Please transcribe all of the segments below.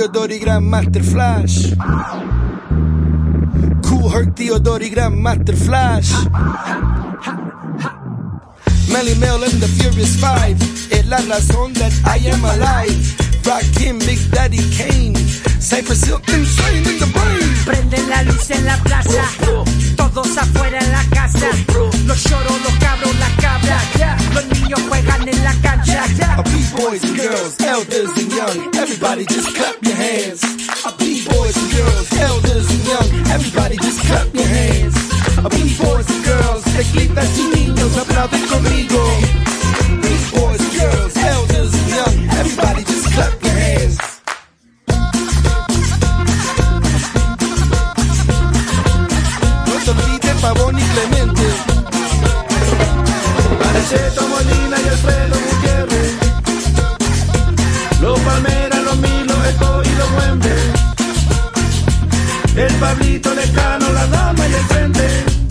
Theodore y Grandmaster Flash. Kool Herc, Theodore y Grandmaster Flash. Melly Mel and the Furious Five. Es la razón that I am alive. Rakim, Big Daddy Kane. Cypress Hill, insane in the brain. Prenden la luz en la plaza. Todos afuera en la casa. Los choros, los cabros, las cabras. Los niños juegan en la cancha. B-boys and girls, elders and young. Everybody just clap your hands. B-boys and girls, elders and young. Everybody just clap your hands. B-boys and girls, teclitas y niños, aplauden conmigo. B-boys and girls, elders and young. Everybody just clap your hands. No se olvide Pavón y Clemente. Aniceto Molina y Alfredo Gutiérrez. Los Palmeras, los Milo, Eco y los Wembley. El Pablito Lescano, la dama y el frente.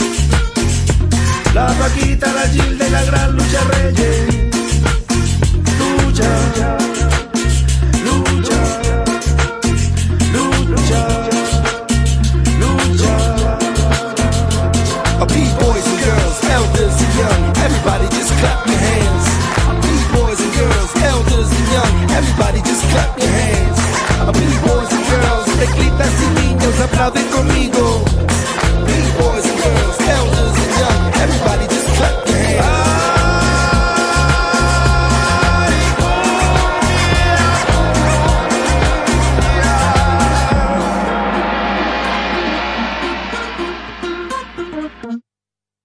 La Paquita, la Gilda y la gran Lucha Reyes. Lucha, lucha, lucha, lucha. B-boys and girls, elders and young. Everybody just clap your hands. B-boys and girls, elders and young. Everybody just clap your hands. B-boys and girls, teclitas y niños, aplauden conmigo.